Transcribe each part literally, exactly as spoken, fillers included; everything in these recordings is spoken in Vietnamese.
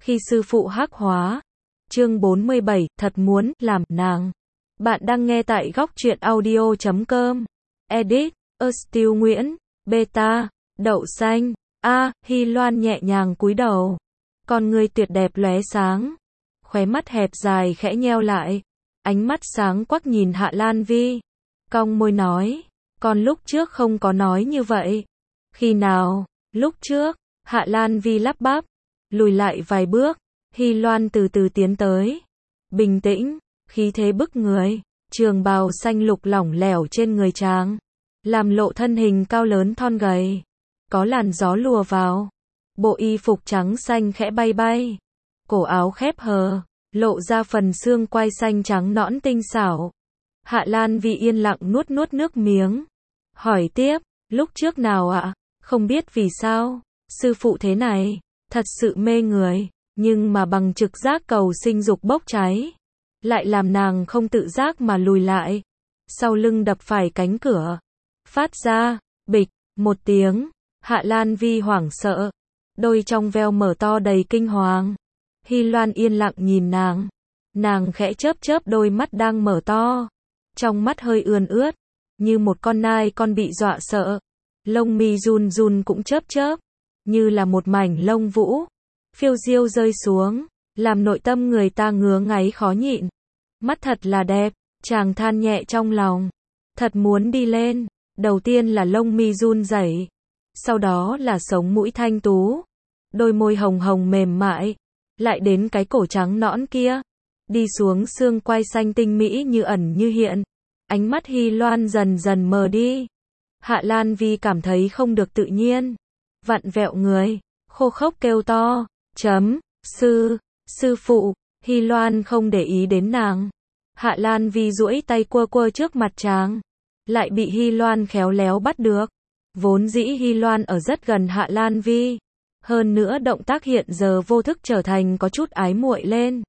Khi sư phụ hắc hóa. Chương bốn mươi bảy, thật muốn làm nàng. Bạn đang nghe tại góc truyện audio chấm com. Edit, Still Nguyễn, Beta, Đậu Xanh. A, Hy Loan nhẹ nhàng cúi đầu. Con người tuyệt đẹp lóe sáng. Khóe mắt hẹp dài khẽ nheo lại. Ánh mắt sáng quắc nhìn Hạ Lan Vi. Cong môi nói. Con lúc trước không có nói như vậy. Khi nào? Lúc trước. Hạ Lan Vi lắp bắp. Lùi lại vài bước. Hy Loan từ từ tiến tới. Bình tĩnh, khí thế bức người. Trường bào xanh lục lỏng lẻo trên người chàng. Làm lộ thân hình cao lớn thon gầy. Có làn gió lùa vào. Bộ y phục trắng xanh khẽ bay bay. Cổ áo khép hờ. Lộ ra phần xương quai xanh trắng nõn tinh xảo. Hạ Lan Vi yên lặng nuốt nuốt nước miếng. Hỏi tiếp, lúc trước nào ạ? Không biết vì sao. Sư phụ thế này. Thật sự mê người. Nhưng mà bằng trực giác cầu sinh dục bốc cháy. Lại làm nàng không tự giác mà lùi lại. Sau lưng đập phải cánh cửa. Phát ra, bịch, một tiếng. Hạ Lan Vi hoảng sợ. Đôi trong veo mở to đầy kinh hoàng. Hy Loan yên lặng nhìn nàng. Nàng khẽ chớp chớp đôi mắt đang mở to. Trong mắt hơi ươn ướt. Như một con nai con bị dọa sợ. Lông mi run run cũng chớp chớp. Như là một mảnh lông vũ. Phiêu diêu rơi xuống. Làm nội tâm người ta ngứa ngáy khó nhịn. Mắt thật là đẹp. Chàng than nhẹ trong lòng. Thật muốn đi lên. Đầu tiên là lông mi run rẩy. Sau đó là sống mũi thanh tú. Đôi môi hồng hồng mềm mại. Lại đến cái cổ trắng nõn kia. Đi xuống xương quai xanh tinh mỹ như ẩn như hiện. Ánh mắt Hy Loan dần dần mờ đi. Hạ Lan Vi cảm thấy không được tự nhiên. Vặn vẹo người. Khô khốc kêu to. Chấm, sư, sư phụ. Hy Loan không để ý đến nàng. Hạ Lan Vi duỗi tay quơ quơ trước mặt chàng. Lại bị Hy Loan khéo léo bắt được. Vốn dĩ Hy Loan ở rất gần Hạ Lan Vi. Hơn nữa động tác hiện giờ vô thức trở thành có chút ái muội lên.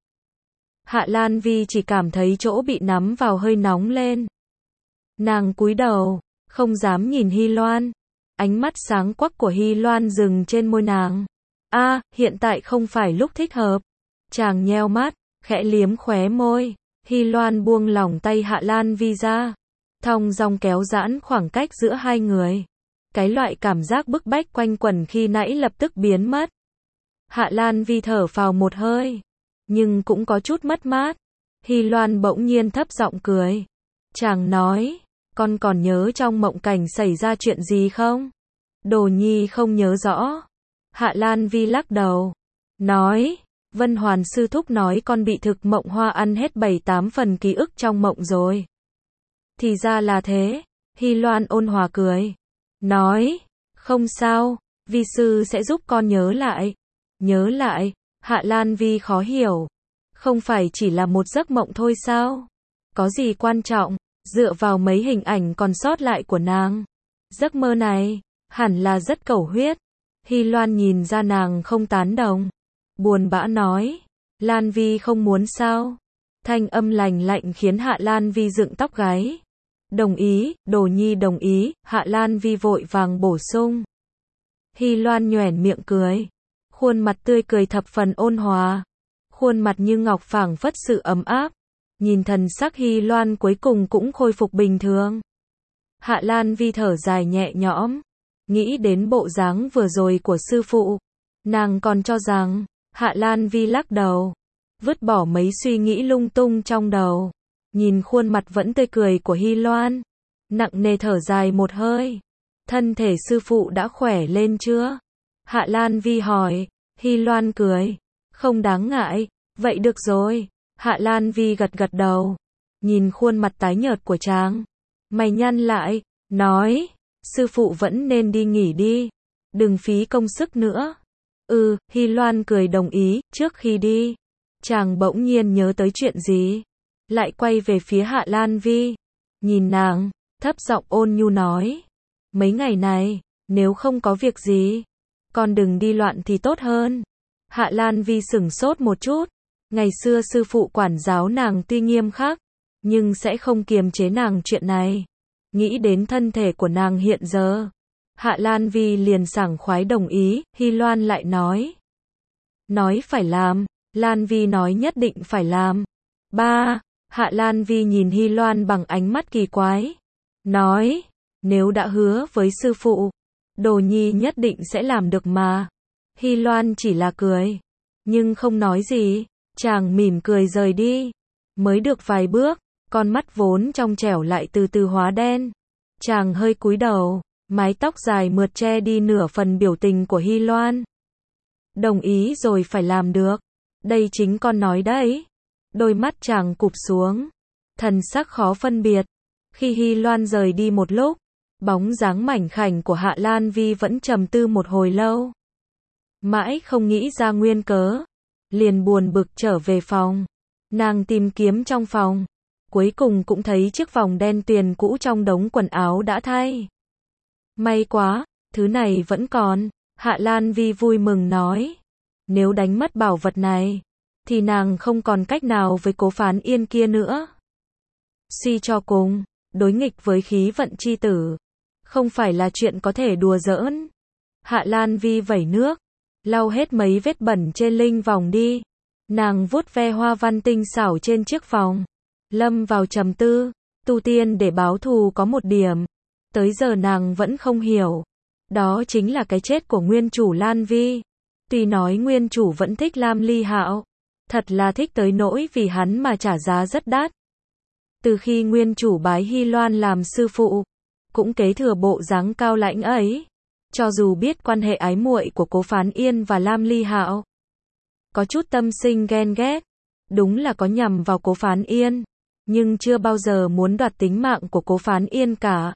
Hạ Lan Vi chỉ cảm thấy chỗ bị nắm vào hơi nóng lên. Nàng cúi đầu, không dám nhìn Hy Loan. Ánh mắt sáng quắc của Hy Loan dừng trên môi nàng. A, à, hiện tại không phải lúc thích hợp. Chàng nheo mắt, khẽ liếm khóe môi. Hy Loan buông lỏng tay Hạ Lan Vi ra. Thong dong kéo giãn khoảng cách giữa hai người. Cái loại cảm giác bức bách quanh quẩn khi nãy lập tức biến mất. Hạ Lan Vi thở phào một hơi. Nhưng cũng có chút mất mát. Hy Loan bỗng nhiên thấp giọng cười. Chàng nói, con còn nhớ trong mộng cảnh xảy ra chuyện gì không? Đồ nhi không nhớ rõ. Hạ Lan Vi lắc đầu. Nói, Vân Hoàn sư thúc nói con bị thực mộng hoa ăn hết bảy tám phần ký ức trong mộng rồi. Thì ra là thế. Hy Loan ôn hòa cười. Nói, không sao, vi sư sẽ giúp con nhớ lại. Nhớ lại, Hạ Lan Vi khó hiểu. Không phải chỉ là một giấc mộng thôi sao? Có gì quan trọng, dựa vào mấy hình ảnh còn sót lại của nàng. Giấc mơ này, hẳn là rất cầu huyết. Hy Loan nhìn ra nàng không tán đồng. Buồn bã nói, Lan Vi không muốn sao? Thanh âm lành lạnh khiến Hạ Lan Vi dựng tóc gáy. Đồng ý, Đồ nhi đồng ý. Hạ Lan Vi vội vàng bổ sung. Hy Loan nhoẻn miệng cười. Khuôn mặt tươi cười thập phần ôn hòa. Khuôn mặt như ngọc phảng phất sự ấm áp. Nhìn thần sắc Hy Loan cuối cùng cũng khôi phục bình thường. Hạ Lan Vi thở dài nhẹ nhõm. Nghĩ đến bộ dáng vừa rồi của sư phụ. Nàng còn cho rằng, Hạ Lan Vi lắc đầu. Vứt bỏ mấy suy nghĩ lung tung trong đầu. Nhìn khuôn mặt vẫn tươi cười của Hy Loan. Nặng nề thở dài một hơi. Thân thể sư phụ đã khỏe lên chưa? Hạ Lan Vi hỏi. Hy Loan cười. Không đáng ngại. Vậy được rồi. Hạ Lan Vi gật gật đầu. Nhìn khuôn mặt tái nhợt của chàng. Mày nhăn lại. Nói. Sư phụ vẫn nên đi nghỉ đi. Đừng phí công sức nữa. Ừ, Hy Loan cười đồng ý. Trước khi đi. Chàng bỗng nhiên nhớ tới chuyện gì. Lại quay về phía Hạ Lan Vi. Nhìn nàng, thấp giọng ôn nhu nói. Mấy ngày này, nếu không có việc gì, con đừng đi loạn thì tốt hơn. Hạ Lan Vi sửng sốt một chút. Ngày xưa sư phụ quản giáo nàng tuy nghiêm khắc, nhưng sẽ không kiềm chế nàng chuyện này. Nghĩ đến thân thể của nàng hiện giờ. Hạ Lan Vi liền sảng khoái đồng ý. Hy Loan lại nói. nói phải làm, Lan Vi nói nhất định phải làm. Ba, Hạ Lan Vi nhìn Hy Loan bằng ánh mắt kỳ quái, nói, nếu đã hứa với sư phụ, đồ nhi nhất định sẽ làm được mà. Hy Loan chỉ là cười, nhưng không nói gì, chàng mỉm cười rời đi. Mới được vài bước, con mắt vốn trong trẻo lại từ từ hóa đen. Chàng hơi cúi đầu, mái tóc dài mượt che đi nửa phần biểu tình của Hy Loan. Đồng ý rồi phải làm được, đây chính con nói đấy. Đôi mắt chàng cụp xuống, thần sắc khó phân biệt. Khi Hy Loan rời đi một lúc, bóng dáng mảnh khảnh của Hạ Lan Vi vẫn trầm tư một hồi lâu. Mãi không nghĩ ra nguyên cớ, liền buồn bực trở về phòng. Nàng tìm kiếm trong phòng, cuối cùng cũng thấy chiếc vòng đen tuyền cũ trong đống quần áo đã thay. May quá, thứ này vẫn còn, Hạ Lan Vi vui mừng nói. Nếu đánh mất bảo vật này, thì nàng không còn cách nào với Cố Phán Yên kia nữa. Suy cho cùng, đối nghịch với khí vận chi tử, không phải là chuyện có thể đùa giỡn. Hạ Lan Vi vẩy nước, lau hết mấy vết bẩn trên linh vòng đi. Nàng vuốt ve hoa văn tinh xảo trên chiếc vòng, lâm vào trầm tư. Tu tiên để báo thù có một điểm, tới giờ nàng vẫn không hiểu, đó chính là cái chết của nguyên chủ Lan Vi. Tuy nói nguyên chủ vẫn thích Lam Ly Hạo, thật là thích tới nỗi vì hắn mà trả giá rất đắt. Từ khi nguyên chủ bái Hy Loan làm sư phụ, cũng kế thừa bộ dáng cao lãnh ấy. Cho dù biết quan hệ ái muội của Cố Phán Yên và Lam Ly Hạo, có chút tâm sinh ghen ghét, đúng là có nhằm vào Cố Phán Yên, nhưng chưa bao giờ muốn đoạt tính mạng của Cố Phán Yên cả.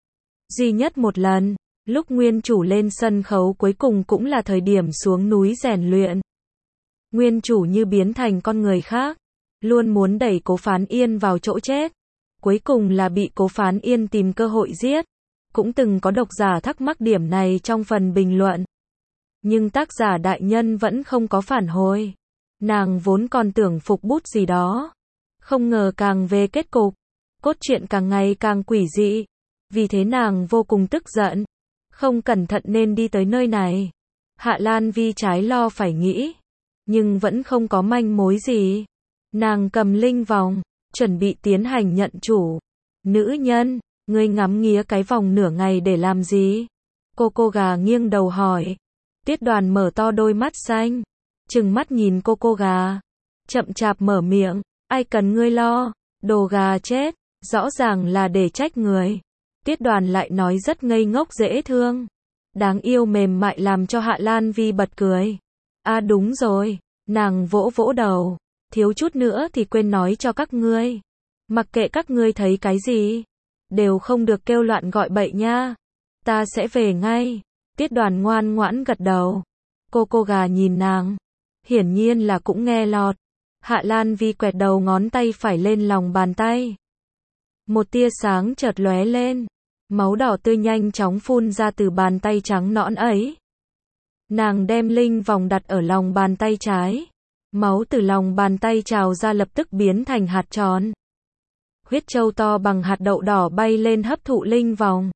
Duy nhất một lần, lúc nguyên chủ lên sân khấu cuối cùng cũng là thời điểm xuống núi rèn luyện. Nguyên chủ như biến thành con người khác, luôn muốn đẩy Cố Phán Yên vào chỗ chết, cuối cùng là bị Cố Phán Yên tìm cơ hội giết. Cũng từng có độc giả thắc mắc điểm này trong phần bình luận. Nhưng tác giả đại nhân vẫn không có phản hồi. Nàng vốn còn tưởng phục bút gì đó, không ngờ càng về kết cục, cốt truyện càng ngày càng quỷ dị. Vì thế nàng vô cùng tức giận, không cẩn thận nên đi tới nơi này. Hạ Lan Vi trái lo phải nghĩ, nhưng vẫn không có manh mối gì. Nàng cầm linh vòng, chuẩn bị tiến hành nhận chủ. Nữ nhân, ngươi ngắm nghía cái vòng nửa ngày để làm gì? Cô cô gà nghiêng đầu hỏi. Tiết Đoàn mở to đôi mắt xanh, trừng mắt nhìn cô cô gà, chậm chạp mở miệng, ai cần ngươi lo, đồ gà chết, rõ ràng là để trách người. Tiết Đoàn lại nói rất ngây ngốc dễ thương, đáng yêu mềm mại làm cho Hạ Lan Vi bật cười. À đúng rồi, nàng vỗ vỗ đầu, thiếu chút nữa thì quên nói cho các ngươi. Mặc kệ các ngươi thấy cái gì, đều không được kêu loạn gọi bậy nha. Ta sẽ về ngay. Tiết Đoàn ngoan ngoãn gật đầu. Cô cô gà nhìn nàng, hiển nhiên là cũng nghe lọt. Hạ Lan Vi quẹt đầu ngón tay phải lên lòng bàn tay. Một tia sáng chợt lóe lên, máu đỏ tươi nhanh chóng phun ra từ bàn tay trắng nõn ấy. Nàng đem linh vòng đặt ở lòng bàn tay trái. Máu từ lòng bàn tay trào ra lập tức biến thành hạt tròn. Huyết châu to bằng hạt đậu đỏ bay lên hấp thụ linh vòng.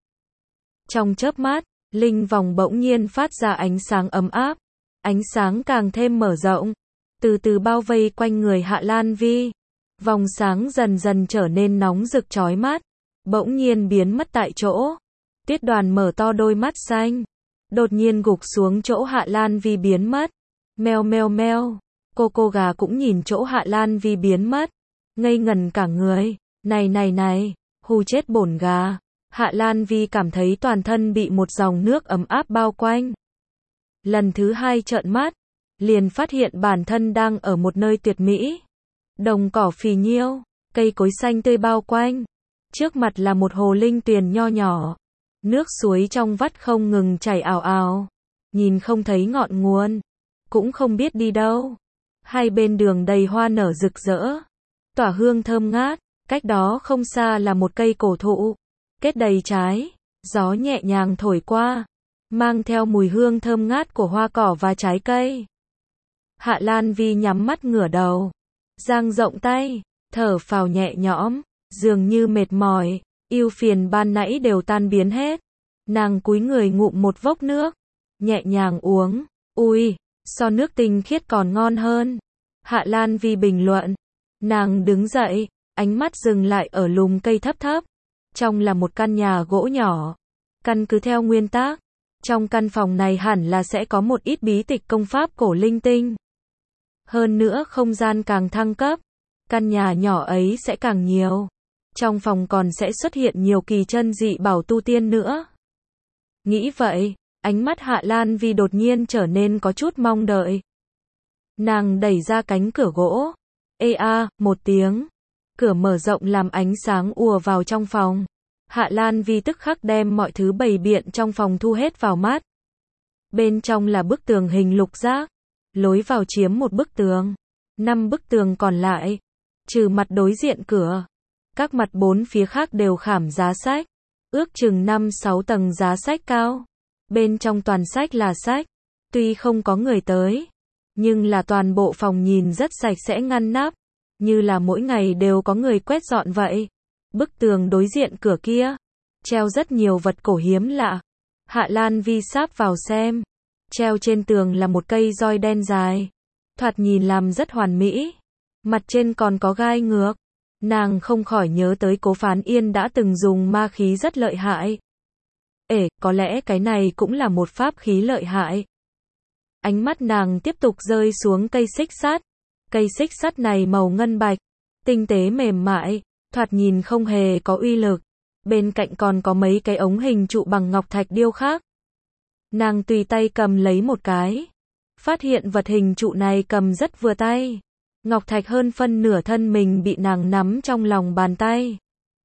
Trong chớp mắt, linh vòng bỗng nhiên phát ra ánh sáng ấm áp. Ánh sáng càng thêm mở rộng, từ từ bao vây quanh người Hạ Lan Vi. Vòng sáng dần dần trở nên nóng rực chói mắt, bỗng nhiên biến mất tại chỗ. Tiết Đoàn mở to đôi mắt xanh, đột nhiên gục xuống chỗ Hạ Lan Vi biến mất. Meo meo meo, cô cô gà cũng nhìn chỗ Hạ Lan Vi biến mất, ngây ngần cả người. Này này này, hù chết bổn gà. Hạ Lan Vi cảm thấy toàn thân bị một dòng nước ấm áp bao quanh. Lần thứ hai trợn mắt, liền phát hiện bản thân đang ở một nơi tuyệt mỹ. Đồng cỏ phì nhiêu, cây cối xanh tươi bao quanh. Trước mặt là một hồ linh tuyền nho nhỏ. Nước suối trong vắt không ngừng chảy ào ào. Nhìn không thấy ngọn nguồn, cũng không biết đi đâu. Hai bên đường đầy hoa nở rực rỡ, tỏa hương thơm ngát. Cách đó không xa là một cây cổ thụ, kết đầy trái. Gió nhẹ nhàng thổi qua, mang theo mùi hương thơm ngát của hoa cỏ và trái cây. Hạ Lan Vi nhắm mắt ngửa đầu, dang rộng tay, thở phào nhẹ nhõm, dường như mệt mỏi, ưu phiền ban nãy đều tan biến hết. Nàng cúi người ngụm một vốc nước, nhẹ nhàng uống. Ui, so nước tinh khiết còn ngon hơn. Hạ Lan Vi bình luận. Nàng đứng dậy, ánh mắt dừng lại ở lùm cây thấp thấp. Trong là một căn nhà gỗ nhỏ. Căn cứ theo nguyên tắc, trong căn phòng này hẳn là sẽ có một ít bí tịch công pháp cổ linh tinh. Hơn nữa không gian càng thăng cấp, căn nhà nhỏ ấy sẽ càng nhiều. Trong phòng còn sẽ xuất hiện nhiều kỳ chân dị bảo tu tiên nữa. Nghĩ vậy, ánh mắt Hạ Lan Vi đột nhiên trở nên có chút mong đợi. Nàng đẩy ra cánh cửa gỗ. Ê a, một tiếng. Cửa mở rộng làm ánh sáng ùa vào trong phòng. Hạ Lan Vi tức khắc đem mọi thứ bày biện trong phòng thu hết vào mắt. Bên trong là bức tường hình lục giác. Lối vào chiếm một bức tường. Năm bức tường còn lại, trừ mặt đối diện cửa, các mặt bốn phía khác đều khảm giá sách. Ước chừng năm sáu tầng giá sách cao. Bên trong toàn sách là sách. Tuy không có người tới, nhưng là toàn bộ phòng nhìn rất sạch sẽ ngăn nắp. Như là mỗi ngày đều có người quét dọn vậy. Bức tường đối diện cửa kia, treo rất nhiều vật cổ hiếm lạ. Hạ Lan Vi sáp vào xem. Treo trên tường là một cây roi đen dài. Thoạt nhìn làm rất hoàn mỹ. Mặt trên còn có gai ngược. Nàng không khỏi nhớ tới Cố Phán Yên đã từng dùng ma khí rất lợi hại. Ể, có lẽ cái này cũng là một pháp khí lợi hại. Ánh mắt nàng tiếp tục rơi xuống cây xích sắt. Cây xích sắt này màu ngân bạch, tinh tế mềm mại, thoạt nhìn không hề có uy lực. Bên cạnh còn có mấy cái ống hình trụ bằng ngọc thạch điêu khắc. Nàng tùy tay cầm lấy một cái. Phát hiện vật hình trụ này cầm rất vừa tay. Ngọc thạch hơn phân nửa thân mình bị nàng nắm trong lòng bàn tay.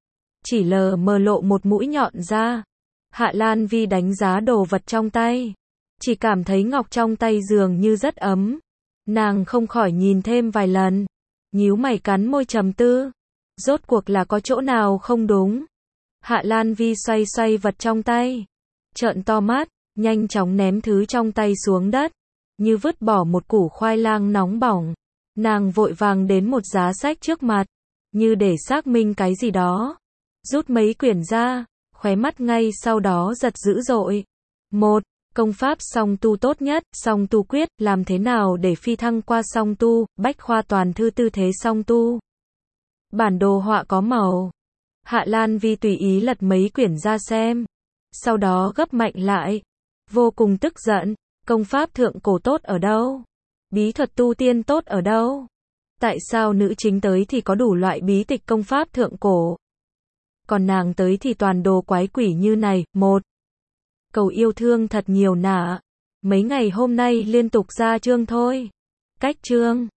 Chỉ lờ mờ lộ một mũi nhọn ra. Hạ Lan Vi đánh giá đồ vật trong tay. Chỉ cảm thấy ngọc trong tay dường như rất ấm. Nàng không khỏi nhìn thêm vài lần. Nhíu mày cắn môi trầm tư. Rốt cuộc là có chỗ nào không đúng. Hạ Lan Vi xoay xoay vật trong tay. Trợn to mắt, nhanh chóng ném thứ trong tay xuống đất. Như vứt bỏ một củ khoai lang nóng bỏng. Nàng vội vàng đến một giá sách trước mặt. Như để xác minh cái gì đó. Rút mấy quyển ra. Khóe mắt ngay sau đó giật dữ dội. Một. Công pháp song tu tốt nhất, song tu quyết, làm thế nào để phi thăng qua song tu, bách khoa toàn thư tư thế song tu. Bản đồ họa có màu. Hạ Lan Vi tùy ý lật mấy quyển ra xem. Sau đó gấp mạnh lại. Vô cùng tức giận, công pháp thượng cổ tốt ở đâu? Bí thuật tu tiên tốt ở đâu? Tại sao nữ chính tới thì có đủ loại bí tịch công pháp thượng cổ? Còn nàng tới thì toàn đồ quái quỷ như này. Một. Cầu yêu thương thật nhiều nả. Mấy ngày hôm nay liên tục ra chương thôi. Cách chương